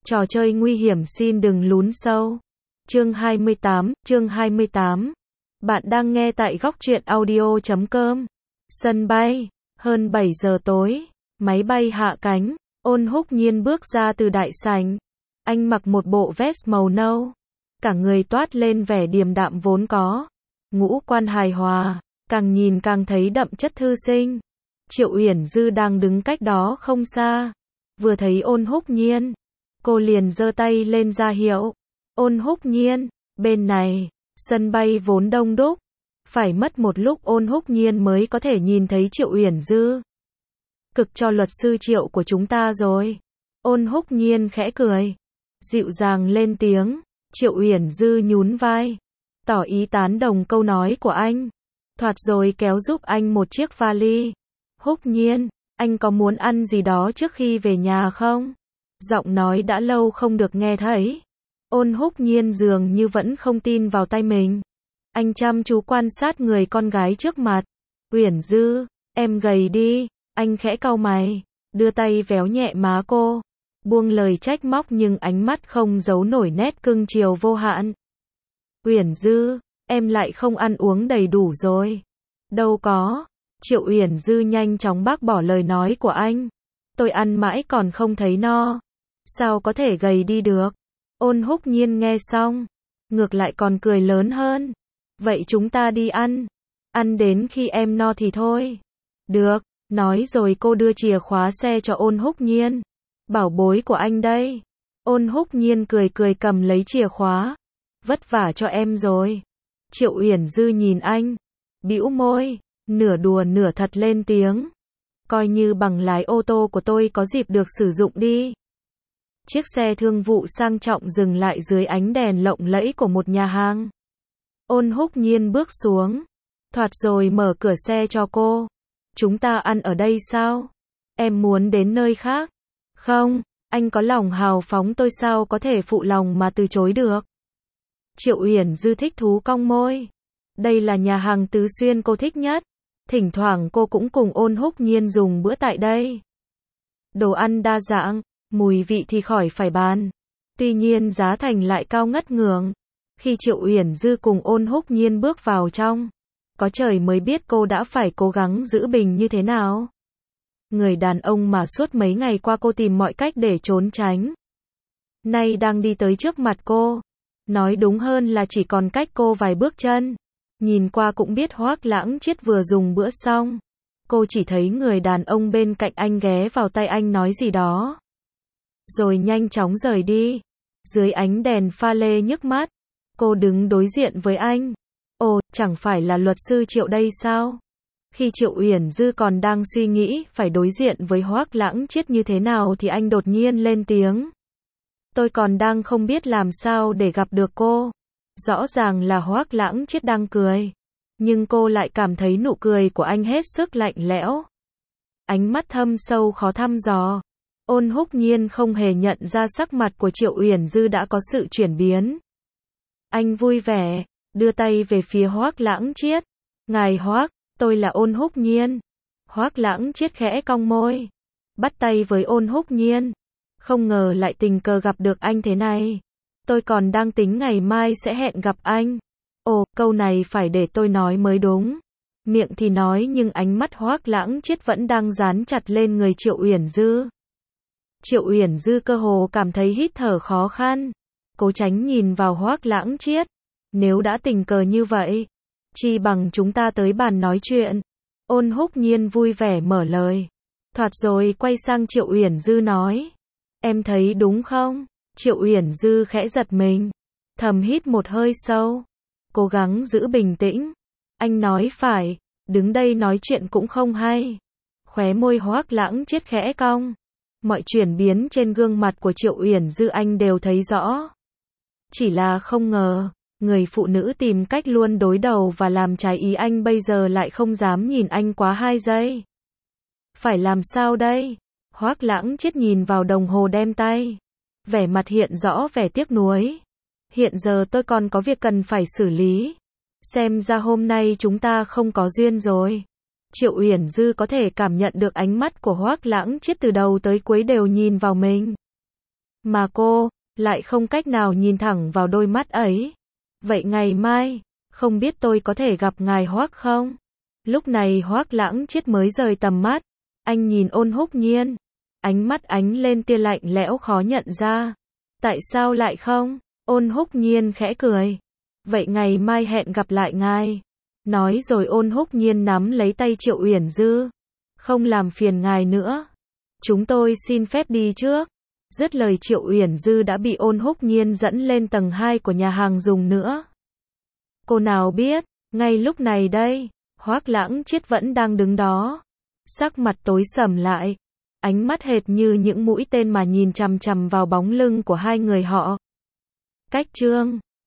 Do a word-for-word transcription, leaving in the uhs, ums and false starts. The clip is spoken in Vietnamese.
Trò chơi nguy hiểm xin đừng lún sâu. Chương hai mươi tám, chương hai mươi tám. Bạn đang nghe tại góc truyện audio chấm com. Sân bay, hơn bảy giờ tối, máy bay hạ cánh, Ôn Húc Nhiên bước ra từ đại sảnh. Anh mặc một bộ vest màu nâu, cả người toát lên vẻ điềm đạm vốn có, ngũ quan hài hòa, càng nhìn càng thấy đậm chất thư sinh. Triệu Uyển Dư đang đứng cách đó không xa, vừa thấy Ôn Húc Nhiên, cô liền giơ tay lên ra hiệu. Ôn Húc Nhiên, bên này, sân bay vốn đông đúc, phải mất một lúc Ôn Húc Nhiên mới có thể nhìn thấy Triệu Uyển Dư. Cực cho luật sư Triệu của chúng ta rồi. Ôn Húc Nhiên khẽ cười, dịu dàng lên tiếng. Triệu Uyển Dư nhún vai, tỏ ý tán đồng câu nói của anh, thoạt rồi kéo giúp anh một chiếc vali. Húc Nhiên, anh có muốn ăn gì đó trước khi về nhà không? Giọng nói đã lâu không được nghe thấy. Ôn Húc Nhiên dường như vẫn không tin vào tay mình. Anh chăm chú quan sát người con gái trước mặt. Uyển Dư, em gầy đi. Anh khẽ cau mày, đưa tay véo nhẹ má cô, buông lời trách móc nhưng ánh mắt không giấu nổi nét cưng chiều vô hạn. Uyển Dư, em lại không ăn uống đầy đủ rồi. Đâu có. Triệu Uyển Dư nhanh chóng bác bỏ lời nói của anh. Tôi ăn mãi còn không thấy no. Sao có thể gầy đi được? Ôn Húc Nhiên nghe xong, ngược lại còn cười lớn hơn. Vậy chúng ta đi ăn. Ăn đến khi em no thì thôi. Được, nói rồi cô đưa chìa khóa xe cho Ôn Húc Nhiên. Bảo bối của anh đây. Ôn Húc Nhiên cười cười cầm lấy chìa khóa. Vất vả cho em rồi. Triệu Uyển Dư nhìn anh, bĩu môi, nửa đùa nửa thật lên tiếng. Coi như bằng lái ô tô của tôi có dịp được sử dụng đi. Chiếc xe thương vụ sang trọng dừng lại dưới ánh đèn lộng lẫy của một nhà hàng. Ôn Húc Nhiên bước xuống, thoạt rồi mở cửa xe cho cô. Chúng ta ăn ở đây sao? Em muốn đến nơi khác? Không, anh có lòng hào phóng tôi sao có thể phụ lòng mà từ chối được. Triệu Uyển Dư thích thú cong môi. Đây là nhà hàng Tứ Xuyên cô thích nhất. Thỉnh thoảng cô cũng cùng Ôn Húc Nhiên dùng bữa tại đây. Đồ ăn đa dạng, mùi vị thì khỏi phải bàn. Tuy nhiên giá thành lại cao ngất ngưỡng. Khi Triệu Uyển Dư cùng Ôn Húc Nhiên bước vào trong, có trời mới biết cô đã phải cố gắng giữ bình như thế nào. Người đàn ông mà suốt mấy ngày qua cô tìm mọi cách để trốn tránh, nay đang đi tới trước mặt cô. Nói đúng hơn là chỉ còn cách cô vài bước chân. Nhìn qua cũng biết Hoác Lãng Chiết vừa dùng bữa xong. Cô chỉ thấy người đàn ông bên cạnh anh ghé vào tay anh nói gì đó, rồi nhanh chóng rời đi. Dưới ánh đèn pha lê nhức mắt, cô đứng đối diện với anh. Ồ, chẳng phải là luật sư Triệu đây sao? Khi Triệu Uyển Dư còn đang suy nghĩ phải đối diện với Hoác Lãng Chiết như thế nào thì anh đột nhiên lên tiếng. Tôi còn đang không biết làm sao để gặp được cô. Rõ ràng là Hoác Lãng Chiết đang cười, nhưng cô lại cảm thấy nụ cười của anh hết sức lạnh lẽo. Ánh mắt thâm sâu khó thăm dò. Ôn Húc Nhiên không hề nhận ra sắc mặt của Triệu Uyển Dư đã có sự chuyển biến. Anh vui vẻ, đưa tay về phía Hoác Lãng Chiết. Ngài Hoác, tôi là Ôn Húc Nhiên. Hoác Lãng Chiết khẽ cong môi, bắt tay với Ôn Húc Nhiên. Không ngờ lại tình cờ gặp được anh thế này. Tôi còn đang tính ngày mai sẽ hẹn gặp anh. Ồ, câu này phải để tôi nói mới đúng. Miệng thì nói nhưng ánh mắt Hoác Lãng Chiết vẫn đang dán chặt lên người Triệu Uyển Dư. Triệu Uyển Dư cơ hồ cảm thấy hít thở khó khăn. Cố tránh nhìn vào Hoác Lãng Chiết. Nếu đã tình cờ như vậy, chi bằng chúng ta tới bàn nói chuyện. Ôn Húc Nhiên vui vẻ mở lời. Thoạt rồi quay sang Triệu Uyển Dư nói. Em thấy đúng không? Triệu Uyển Dư khẽ giật mình, thầm hít một hơi sâu, cố gắng giữ bình tĩnh. Anh nói phải, đứng đây nói chuyện cũng không hay. Khóe môi Hoác Lãng Chiết khẽ cong. Mọi chuyển biến trên gương mặt của Triệu Uyển Dư anh đều thấy rõ. Chỉ là không ngờ, người phụ nữ tìm cách luôn đối đầu và làm trái ý anh bây giờ lại không dám nhìn anh quá hai giây. Phải làm sao đây? Hoác Lãng Chiết nhìn vào đồng hồ đeo tay, vẻ mặt hiện rõ vẻ tiếc nuối. Hiện giờ tôi còn có việc cần phải xử lý. Xem ra hôm nay chúng ta không có duyên rồi. Triệu Uyển Dư có thể cảm nhận được ánh mắt của Hoác Lãng Chiết từ đầu tới cuối đều nhìn vào mình. mà cô lại không cách nào nhìn thẳng vào đôi mắt ấy. Vậy ngày mai, không biết tôi có thể gặp ngài Hoắc không? Lúc này Hoắc Lãng Triết mới rời tầm mắt, anh nhìn Ôn Húc Nhiên, ánh mắt ánh lên tia lạnh lẽo khó nhận ra. Tại sao lại không? Ôn Húc Nhiên khẽ cười. Vậy ngày mai hẹn gặp lại ngài. Nói rồi Ôn Húc Nhiên nắm lấy tay Triệu Uyển Dư. Không làm phiền ngài nữa. Chúng tôi xin phép đi trước. Dứt lời Triệu Uyển Dư đã bị Ôn Húc Nhiên dẫn lên tầng hai của nhà hàng dùng nữa. Cô nào biết, ngay lúc này đây, Hoắc Lãng Triết vẫn đang đứng đó. Sắc mặt tối sầm lại. Ánh mắt hệt như những mũi tên mà nhìn chằm chằm vào bóng lưng của hai người họ. Cách chương